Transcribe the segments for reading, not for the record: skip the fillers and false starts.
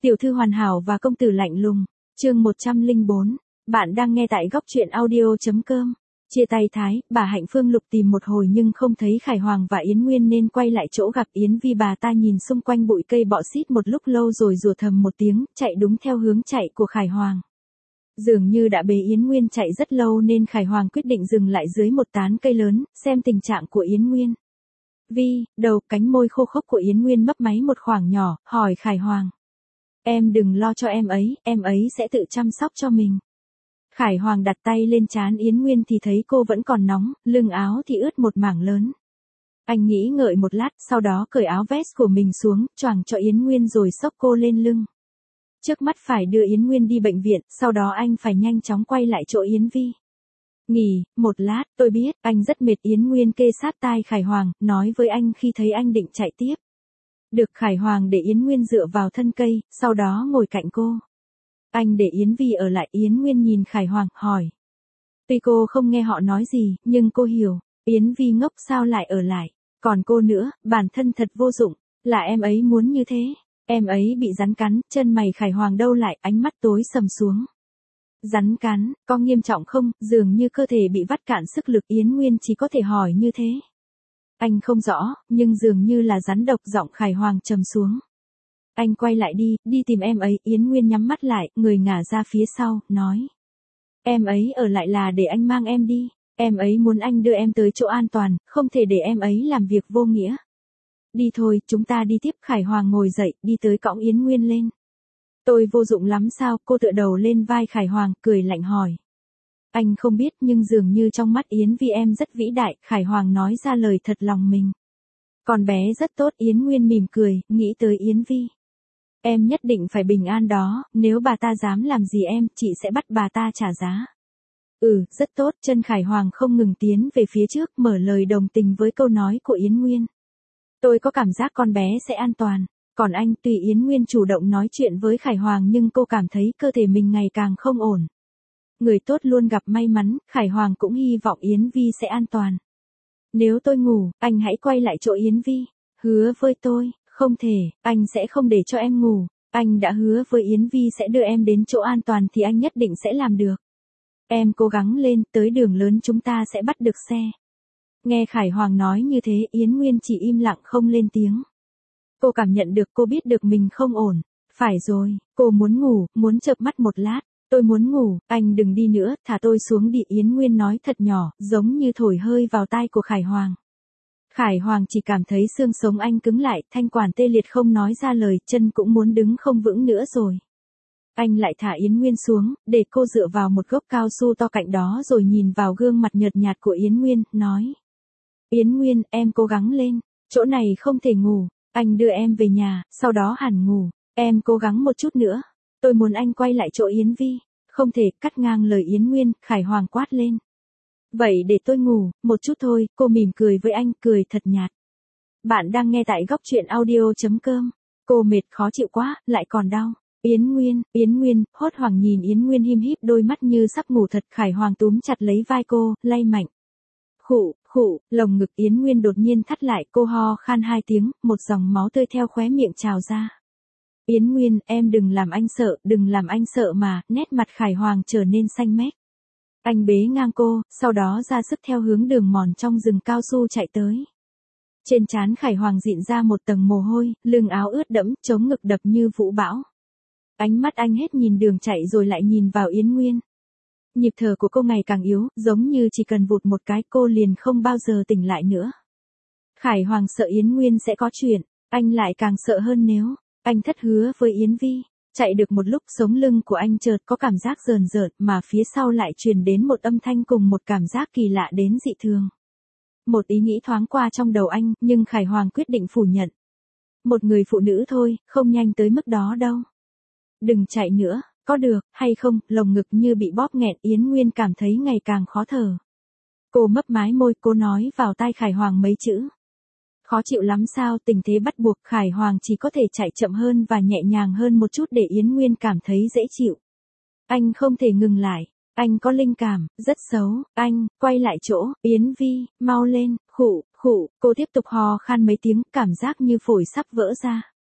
Tiểu thư hoàn hảo và công tử lạnh lùng. Chương 104. Bạn đang nghe tại góc truyện audio.com. Chia tay Thái, bà Hạnh Phương Lục tìm một hồi nhưng không thấy Khải Hoàng và Yến Nguyên nên quay lại chỗ gặp Yến Vi. Bà ta nhìn xung quanh bụi cây bọ xít một lúc lâu rồi rủa thầm một tiếng, chạy đúng theo hướng chạy của Khải Hoàng. Dường như đã bế Yến Nguyên chạy rất lâu nên Khải Hoàng quyết định dừng lại dưới một tán cây lớn, xem tình trạng của Yến Nguyên. Vi, đầu, cánh môi khô khốc của Yến Nguyên mấp máy một khoảng nhỏ, hỏi Khải Hoàng. Em đừng lo cho em ấy sẽ tự chăm sóc cho mình. Khải Hoàng đặt tay lên trán Yến Nguyên thì thấy cô vẫn còn nóng, lưng áo thì ướt một mảng lớn. Anh nghĩ ngợi một lát, sau đó cởi áo vest của mình xuống, choàng cho Yến Nguyên rồi xốc cô lên lưng. Trước mắt phải đưa Yến Nguyên đi bệnh viện, sau đó anh phải nhanh chóng quay lại chỗ Yến Vi. Nghỉ, một lát, tôi biết, anh rất mệt. Yến Nguyên kê sát tai Khải Hoàng, nói với anh khi thấy anh định chạy tiếp. Được. Khải Hoàng để Yến Nguyên dựa vào thân cây, sau đó ngồi cạnh cô. Anh để Yến Vi ở lại. Yến Nguyên nhìn Khải Hoàng, hỏi. Tuy cô không nghe họ nói gì, nhưng cô hiểu. Yến Vi ngốc sao lại ở lại. Còn cô nữa, bản thân thật vô dụng. Là em ấy muốn như thế. Em ấy bị rắn cắn, chân mày Khải Hoàng đâu lại, ánh mắt tối sầm xuống. Rắn cắn, có nghiêm trọng không? Dường như cơ thể bị vắt cạn sức lực. Yến Nguyên chỉ có thể hỏi như thế. Anh không rõ, nhưng dường như là rắn độc. Giọng Khải Hoàng trầm xuống. Anh quay lại đi tìm em ấy. Yến Nguyên nhắm mắt lại, người ngả ra phía sau, nói. Em ấy ở lại là để anh mang em đi. Em ấy muốn anh đưa em tới chỗ an toàn, không thể để em ấy làm việc vô nghĩa. Đi thôi, chúng ta đi tiếp. Khải Hoàng ngồi dậy, đi tới cõng Yến Nguyên lên. Tôi vô dụng lắm sao? Cô tựa đầu lên vai Khải Hoàng, cười lạnh hỏi. Anh không biết nhưng dường như trong mắt Yến Vi em rất vĩ đại. Khải Hoàng nói ra lời thật lòng mình. Con bé rất tốt. Yến Nguyên mỉm cười, nghĩ tới Yến Vi. Em nhất định phải bình an đó, nếu bà ta dám làm gì em, chị sẽ bắt bà ta trả giá. Rất tốt. Chân Khải Hoàng không ngừng tiến về phía trước, mở lời đồng tình với câu nói của Yến Nguyên. Tôi có cảm giác con bé sẽ an toàn. Còn anh, tùy Yến Nguyên chủ động nói chuyện với Khải Hoàng nhưng cô cảm thấy cơ thể mình ngày càng không ổn. Người tốt luôn gặp may mắn, Khải Hoàng cũng hy vọng Yến Vi sẽ an toàn. Nếu tôi ngủ, anh hãy quay lại chỗ Yến Vi. Hứa với tôi. Không thể, anh sẽ không để cho em ngủ. Anh đã hứa với Yến Vi sẽ đưa em đến chỗ an toàn thì anh nhất định sẽ làm được. Em cố gắng lên, tới đường lớn chúng ta sẽ bắt được xe. Nghe Khải Hoàng nói như thế, Yến Nguyên chỉ im lặng không lên tiếng. Cô cảm nhận được, cô biết được mình không ổn. Phải rồi, cô muốn ngủ, muốn chợp mắt một lát. Tôi muốn ngủ, anh đừng đi nữa, thả tôi xuống đi. Yến Nguyên nói thật nhỏ, giống như thổi hơi vào tai của Khải Hoàng. Khải Hoàng chỉ cảm thấy xương sống anh cứng lại, thanh quản tê liệt không nói ra lời, chân cũng muốn đứng không vững nữa rồi. Anh lại thả Yến Nguyên xuống, để cô dựa vào một gốc cao su to cạnh đó rồi nhìn vào gương mặt nhợt nhạt của Yến Nguyên, nói. Yến Nguyên, em cố gắng lên, chỗ này không thể ngủ, anh đưa em về nhà, sau đó hẳn ngủ, em cố gắng một chút nữa, tôi muốn anh quay lại chỗ Yến Vi. Không thể. Cắt ngang lời Yến Nguyên, Khải Hoàng quát lên. Vậy để tôi ngủ, một chút thôi. Cô mỉm cười với anh, cười thật nhạt. Bạn đang nghe tại góc truyện audio.com. Cô mệt khó chịu quá, lại còn đau. Yến Nguyên, hốt hoảng nhìn Yến Nguyên him híp đôi mắt như sắp ngủ thật. Khải Hoàng túm chặt lấy vai cô, lay mạnh. Khụ, lồng ngực Yến Nguyên đột nhiên thắt lại, cô ho khan 2 tiếng, một dòng máu tươi theo khóe miệng trào ra. Yến Nguyên, em đừng làm anh sợ mà. Nét mặt Khải Hoàng trở nên xanh mét. Anh bế ngang cô, sau đó ra sức theo hướng đường mòn trong rừng cao su chạy tới. Trên trán Khải Hoàng dịn ra một tầng mồ hôi, lưng áo ướt đẫm, chống ngực đập như vũ bão. Ánh mắt anh hết nhìn đường chạy rồi lại nhìn vào Yến Nguyên. Nhịp thở của cô ngày càng yếu, giống như chỉ cần vụt một cái cô liền không bao giờ tỉnh lại nữa. Khải Hoàng sợ Yến Nguyên sẽ có chuyện, anh lại càng sợ hơn nếu anh thất hứa với Yến Vi. Chạy được một lúc sống lưng của anh chợt có cảm giác rờn rợn mà phía sau lại truyền đến một âm thanh cùng một cảm giác kỳ lạ đến dị thường. Một ý nghĩ thoáng qua trong đầu anh, nhưng Khải Hoàng quyết định phủ nhận. Một người phụ nữ thôi, không nhanh tới mức đó đâu. Đừng chạy nữa, có được, hay không? Lồng ngực như bị bóp nghẹn. Yến Nguyên cảm thấy ngày càng khó thở. Cô mấp mái môi, cô nói vào tai Khải Hoàng mấy chữ. Khó chịu lắm sao? Tình thế bắt buộc. Khải Hoàng chỉ có thể chạy chậm hơn và nhẹ nhàng hơn một chút để Yến Nguyên cảm thấy dễ chịu. Anh không thể ngừng lại. Anh có linh cảm, rất xấu. Anh, quay lại chỗ. Yến Vi, mau lên. Khụ, cô tiếp tục ho khan mấy tiếng, cảm giác như phổi sắp vỡ ra.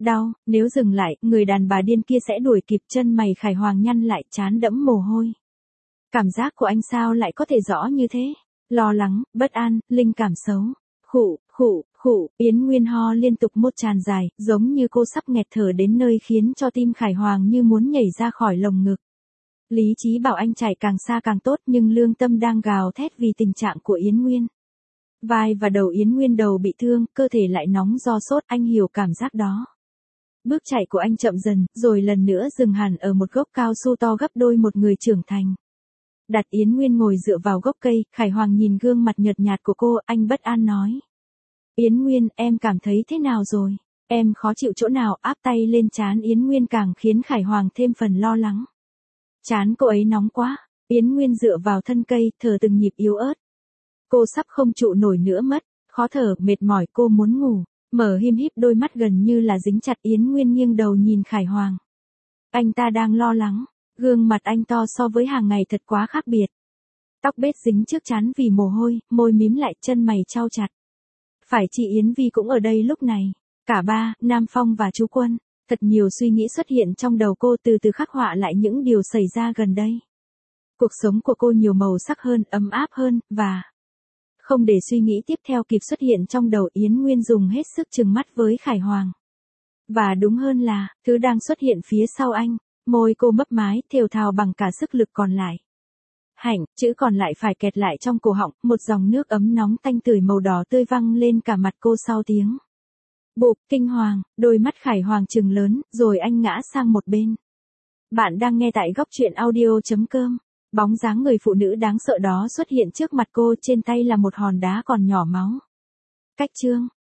đau, nếu dừng lại, người đàn bà điên kia sẽ đuổi kịp. Chân mày Khải Hoàng nhăn lại, trán đẫm mồ hôi. Cảm giác của anh sao lại có thể rõ như thế? Lo lắng, bất an, linh cảm xấu. Khụ, khụ, khụ, Yến Nguyên ho liên tục một tràn dài, giống như cô sắp nghẹt thở đến nơi khiến cho tim Khải Hoàng như muốn nhảy ra khỏi lồng ngực. Lý trí bảo anh chạy càng xa càng tốt nhưng lương tâm đang gào thét vì tình trạng của Yến Nguyên. Vai và đầu Yến Nguyên đầu bị thương, cơ thể lại nóng do sốt, anh hiểu cảm giác đó. Bước chạy của anh chậm dần, rồi lần nữa dừng hẳn ở một gốc cao su to gấp đôi một người trưởng thành. Đặt Yến Nguyên ngồi dựa vào gốc cây, Khải Hoàng nhìn gương mặt nhợt nhạt của cô, anh bất an nói. Yến Nguyên, em cảm thấy thế nào rồi? Em khó chịu chỗ nào? Áp tay lên trán Yến Nguyên càng khiến Khải Hoàng thêm phần lo lắng. Trán cô ấy nóng quá. Yến Nguyên dựa vào thân cây, thở từng nhịp yếu ớt. Cô sắp không trụ nổi nữa mất. Khó thở, mệt mỏi, cô muốn ngủ. Mở híp đôi mắt gần như là dính chặt. Yến Nguyên nghiêng đầu nhìn Khải Hoàng. Anh ta đang lo lắng. Gương mặt anh to so với hàng ngày thật quá khác biệt. Tóc bết dính trước trán vì mồ hôi, môi mím lại, chân mày chau chặt. Phải chị Yến Vi cũng ở đây lúc này. Cả ba, Nam Phong và chú Quân. Thật nhiều suy nghĩ xuất hiện trong đầu cô, từ từ khắc họa lại những điều xảy ra gần đây. Cuộc sống của cô nhiều màu sắc hơn, ấm áp hơn, và... Không để suy nghĩ tiếp theo kịp xuất hiện trong đầu, Yến Nguyên dùng hết sức trừng mắt với Khải Hoàng. Và đúng hơn là, thứ đang xuất hiện phía sau anh, môi cô mấp mái, thều thào bằng cả sức lực còn lại. Hạnh, chữ còn lại phải kẹt lại trong cổ họng, một dòng nước ấm nóng tanh tưởi màu đỏ tươi văng lên cả mặt cô sau tiếng. Bụp, kinh hoàng, đôi mắt Khải Hoàng trừng lớn, rồi anh ngã sang một bên. Bạn đang nghe tại góc truyện audio.com. Bóng dáng người phụ nữ đáng sợ đó xuất hiện trước mặt cô, trên tay là một hòn đá còn nhỏ máu. Cách chương.